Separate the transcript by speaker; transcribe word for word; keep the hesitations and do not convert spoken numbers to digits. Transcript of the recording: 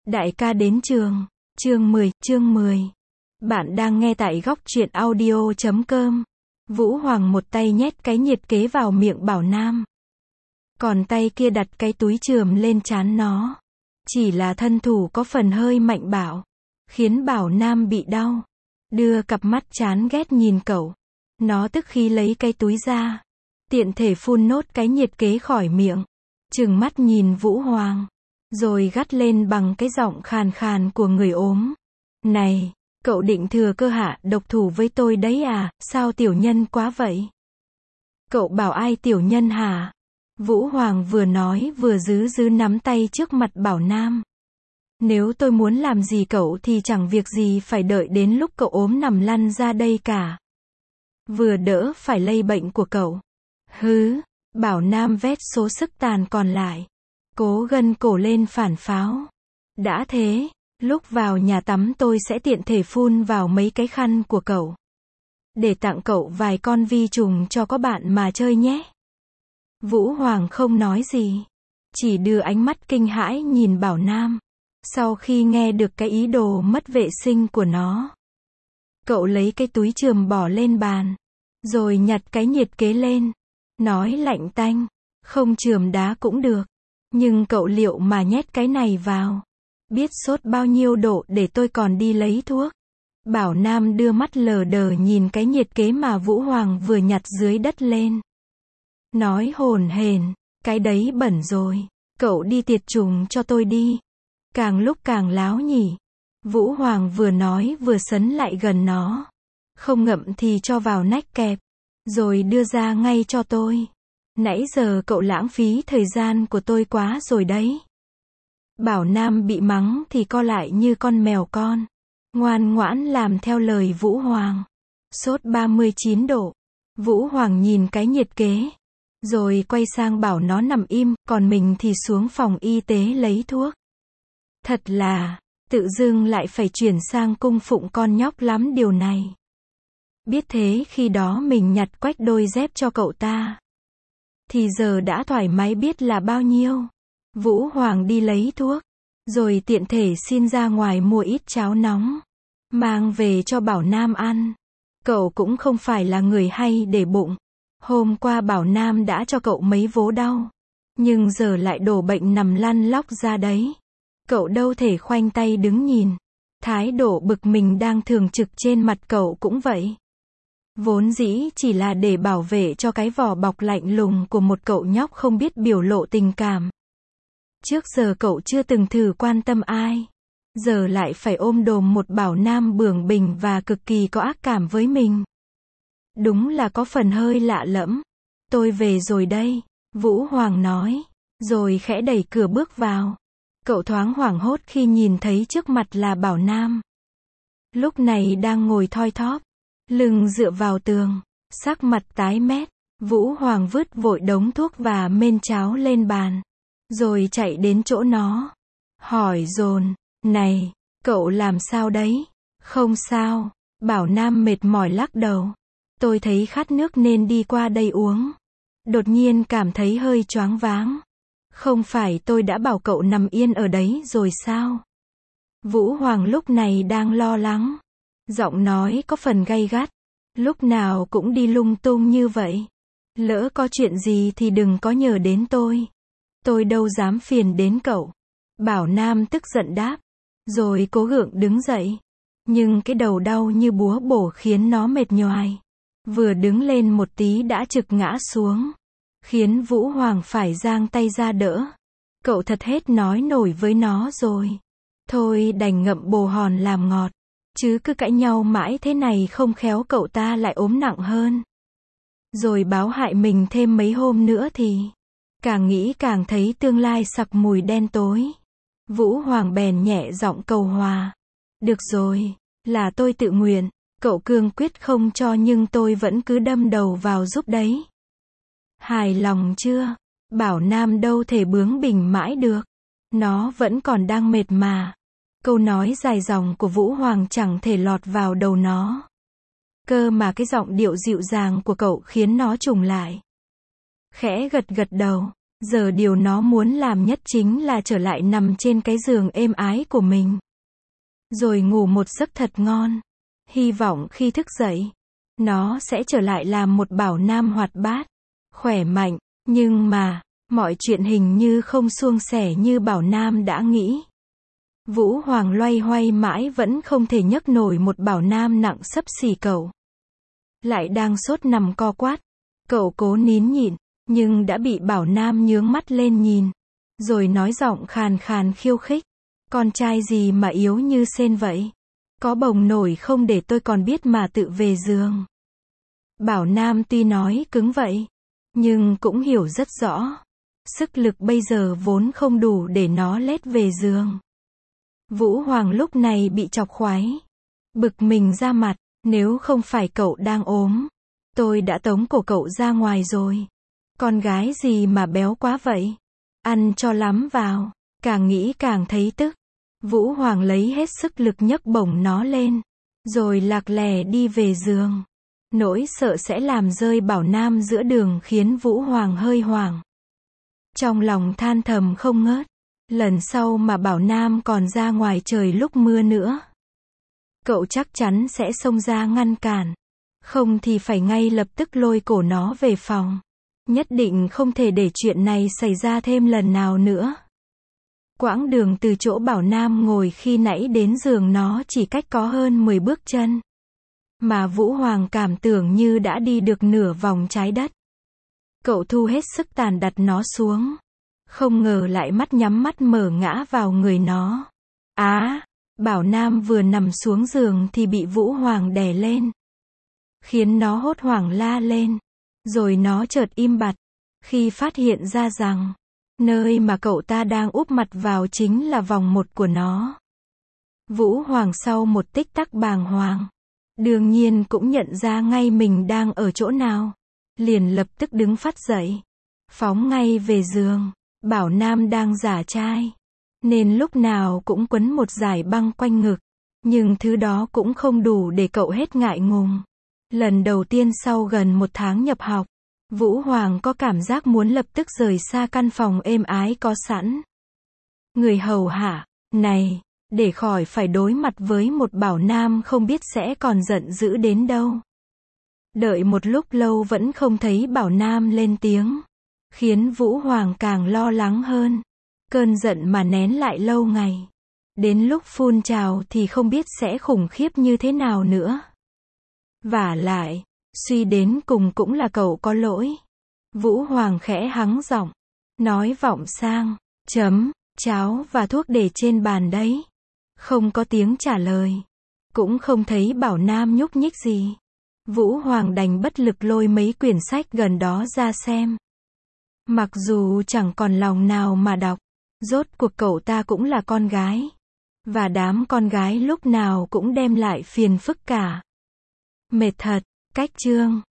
Speaker 1: Đại ca đến trường. Chương mười, chương mười. Bạn đang nghe tại góc truyện audio chấm com. Vũ Hoàng một tay nhét cái nhiệt kế vào miệng Bảo Nam. Còn tay kia đặt cái túi chườm lên trán nó. Chỉ là thân thủ có phần hơi mạnh bạo. Khiến Bảo Nam bị đau. Đưa cặp mắt chán ghét nhìn cậu. Nó tức khi lấy cái túi ra. Tiện thể phun nốt cái nhiệt kế khỏi miệng. Trừng mắt nhìn Vũ Hoàng. Rồi gắt lên bằng cái giọng khàn khàn của người ốm. Này, cậu định thừa cơ hạ độc thủ với tôi đấy à, sao tiểu nhân quá vậy? Cậu bảo ai tiểu nhân hả? Vũ Hoàng vừa nói vừa giữ giữ nắm tay trước mặt Bảo Nam. Nếu tôi muốn làm gì cậu thì chẳng việc gì phải đợi đến lúc cậu ốm nằm lăn ra đây cả. Vừa đỡ phải lây bệnh của cậu. Hứ, Bảo Nam vét số sức tàn còn lại. Cố gân cổ lên phản pháo. Đã thế, lúc vào nhà tắm tôi sẽ tiện thể phun vào mấy cái khăn của cậu. Để tặng cậu vài con vi trùng cho có bạn mà chơi nhé. Vũ Hoàng không nói gì. Chỉ đưa ánh mắt kinh hãi nhìn Bảo Nam. Sau khi nghe được cái ý đồ mất vệ sinh của nó. Cậu lấy cái túi chườm bỏ lên bàn. Rồi nhặt cái nhiệt kế lên. Nói lạnh tanh. Không chườm đá cũng được. Nhưng cậu liệu mà nhét cái này vào. Biết sốt bao nhiêu độ để tôi còn đi lấy thuốc. Bảo Nam đưa mắt lờ đờ nhìn cái nhiệt kế mà Vũ Hoàng vừa nhặt dưới đất lên. Nói hồn hển, cái đấy bẩn rồi. Cậu đi tiệt trùng cho tôi đi. Càng lúc càng láo nhỉ. Vũ Hoàng vừa nói vừa sấn lại gần nó. Không ngậm thì cho vào nách kẹp. Rồi đưa ra ngay cho tôi. Nãy giờ cậu lãng phí thời gian của tôi quá rồi đấy. Bảo Nam bị mắng thì co lại như con mèo con. Ngoan ngoãn làm theo lời Vũ Hoàng. Sốt ba mươi chín độ. Vũ Hoàng nhìn cái nhiệt kế. Rồi quay sang bảo nó nằm im, còn mình thì xuống phòng y tế lấy thuốc. Thật là, tự dưng lại phải chuyển sang cung phụng con nhóc lắm điều này. Biết thế khi đó mình nhặt quách đôi dép cho cậu ta. Thì giờ đã thoải mái biết là bao nhiêu. Vũ Hoàng đi lấy thuốc. Rồi tiện thể xin ra ngoài mua ít cháo nóng. Mang về cho Bảo Nam ăn. Cậu cũng không phải là người hay để bụng. Hôm qua Bảo Nam đã cho cậu mấy vố đau. Nhưng giờ lại đổ bệnh nằm lăn lóc ra đấy. Cậu đâu thể khoanh tay đứng nhìn. Thái độ bực mình đang thường trực trên mặt cậu cũng vậy. Vốn dĩ chỉ là để bảo vệ cho cái vỏ bọc lạnh lùng của một cậu nhóc không biết biểu lộ tình cảm. Trước giờ cậu chưa từng thử quan tâm ai. Giờ lại phải ôm đồm một Bảo Nam bướng bỉnh và cực kỳ có ác cảm với mình. Đúng là có phần hơi lạ lẫm. Tôi về rồi đây, Vũ Hoàng nói. Rồi khẽ đẩy cửa bước vào. Cậu thoáng hoảng hốt khi nhìn thấy trước mặt là Bảo Nam. Lúc này đang ngồi thoi thóp. Lưng dựa vào tường. Sắc mặt tái mét. Vũ Hoàng vứt vội đống thuốc và mên cháo lên bàn. Rồi chạy đến chỗ nó. Hỏi dồn. Này, cậu làm sao đấy? Không sao. Bảo Nam mệt mỏi lắc đầu. Tôi thấy khát nước nên đi qua đây uống. Đột nhiên cảm thấy hơi choáng váng. Không phải tôi đã bảo cậu nằm yên ở đấy rồi sao? Vũ Hoàng lúc này đang lo lắng. Giọng nói có phần gay gắt. Lúc nào cũng đi lung tung như vậy. Lỡ có chuyện gì thì đừng có nhờ đến tôi. Tôi đâu dám phiền đến cậu. Bảo Nam tức giận đáp. Rồi cố gượng đứng dậy. Nhưng cái đầu đau như búa bổ khiến nó mệt nhoài. Vừa đứng lên một tí đã trực ngã xuống. Khiến Vũ Hoàng phải giang tay ra đỡ. Cậu thật hết nói nổi với nó rồi. Thôi đành ngậm bồ hòn làm ngọt. Chứ cứ cãi nhau mãi thế này không khéo cậu ta lại ốm nặng hơn. Rồi báo hại mình thêm mấy hôm nữa thì. Càng nghĩ càng thấy tương lai sặc mùi đen tối. Vũ Hoàng bèn nhẹ giọng cầu hòa. Được rồi, là tôi tự nguyện. Cậu cương quyết không cho nhưng tôi vẫn cứ đâm đầu vào giúp đấy. Hài lòng chưa? Bảo Nam đâu thể bướng bỉnh mãi được. Nó vẫn còn đang mệt mà. Câu nói dài dòng của Vũ Hoàng chẳng thể lọt vào đầu nó. Cơ mà cái giọng điệu dịu dàng của cậu khiến nó trùng lại. Khẽ gật gật đầu. Giờ điều nó muốn làm nhất chính là trở lại nằm trên cái giường êm ái của mình. Rồi ngủ một giấc thật ngon. Hy vọng khi thức dậy, nó sẽ trở lại làm một Bảo Nam hoạt bát, khỏe mạnh. Nhưng mà, mọi chuyện hình như không suôn sẻ như Bảo Nam đã nghĩ. Vũ Hoàng loay hoay mãi vẫn không thể nhấc nổi một Bảo Nam nặng xấp xỉ cậu. Lại đang sốt nằm co quát. Cậu cố nín nhịn, nhưng đã bị Bảo Nam nhướng mắt lên nhìn. Rồi nói giọng khàn khàn khiêu khích. Con trai gì mà yếu như sên vậy? Có bồng nổi không để tôi còn biết mà tự về giường. Bảo Nam tuy nói cứng vậy, nhưng cũng hiểu rất rõ. Sức lực bây giờ vốn không đủ để nó lết về giường. Vũ Hoàng lúc này bị chọc khoái. Bực mình ra mặt, nếu không phải cậu đang ốm, tôi đã tống cổ cậu ra ngoài rồi. Con gái gì mà béo quá vậy? Ăn cho lắm vào. Càng nghĩ càng thấy tức. Vũ Hoàng lấy hết sức lực nhấc bổng nó lên. Rồi lạc lè đi về giường. Nỗi sợ sẽ làm rơi Bảo Nam giữa đường khiến Vũ Hoàng hơi hoảng. Trong lòng than thầm không ngớt. Lần sau mà Bảo Nam còn ra ngoài trời lúc mưa nữa, cậu chắc chắn sẽ xông ra ngăn cản. Không thì phải ngay lập tức lôi cổ nó về phòng. Nhất định không thể để chuyện này xảy ra thêm lần nào nữa. Quãng đường từ chỗ Bảo Nam ngồi khi nãy đến giường nó chỉ cách có hơn mười bước chân. Mà Vũ Hoàng cảm tưởng như đã đi được nửa vòng trái đất. Cậu thu hết sức tàn đặt nó xuống. Không ngờ lại mắt nhắm mắt mở ngã vào người nó. Á, à, Bảo Nam vừa nằm xuống giường thì bị Vũ Hoàng đè lên. Khiến nó hốt hoảng la lên. Rồi nó chợt im bặt. Khi phát hiện ra rằng, nơi mà cậu ta đang úp mặt vào chính là vòng một của nó. Vũ Hoàng sau một tích tắc bàng hoàng. Đương nhiên cũng nhận ra ngay mình đang ở chỗ nào. Liền lập tức đứng phắt dậy. Phóng ngay về giường. Bảo Nam đang giả trai. Nên lúc nào cũng quấn một dải băng quanh ngực. Nhưng thứ đó cũng không đủ để cậu hết ngại ngùng. Lần đầu tiên sau gần một tháng nhập học, Vũ Hoàng có cảm giác muốn lập tức rời xa căn phòng êm ái có sẵn. Người hầu hạ, này, để khỏi phải đối mặt với một Bảo Nam không biết sẽ còn giận dữ đến đâu. Đợi một lúc lâu vẫn không thấy Bảo Nam lên tiếng. Khiến Vũ Hoàng càng lo lắng hơn. Cơn giận mà nén lại lâu ngày. Đến lúc phun trào thì không biết sẽ khủng khiếp như thế nào nữa. Vả lại, suy đến cùng cũng là cậu có lỗi. Vũ Hoàng khẽ hắng giọng. Nói vọng sang, chấm, cháo và thuốc để trên bàn đấy. Không có tiếng trả lời. Cũng không thấy Bảo Nam nhúc nhích gì. Vũ Hoàng đành bất lực lôi mấy quyển sách gần đó ra xem. Mặc dù chẳng còn lòng nào mà đọc. Rốt cuộc cậu ta cũng là con gái. Và đám con gái lúc nào cũng đem lại phiền phức cả. Mệt thật, cách chương.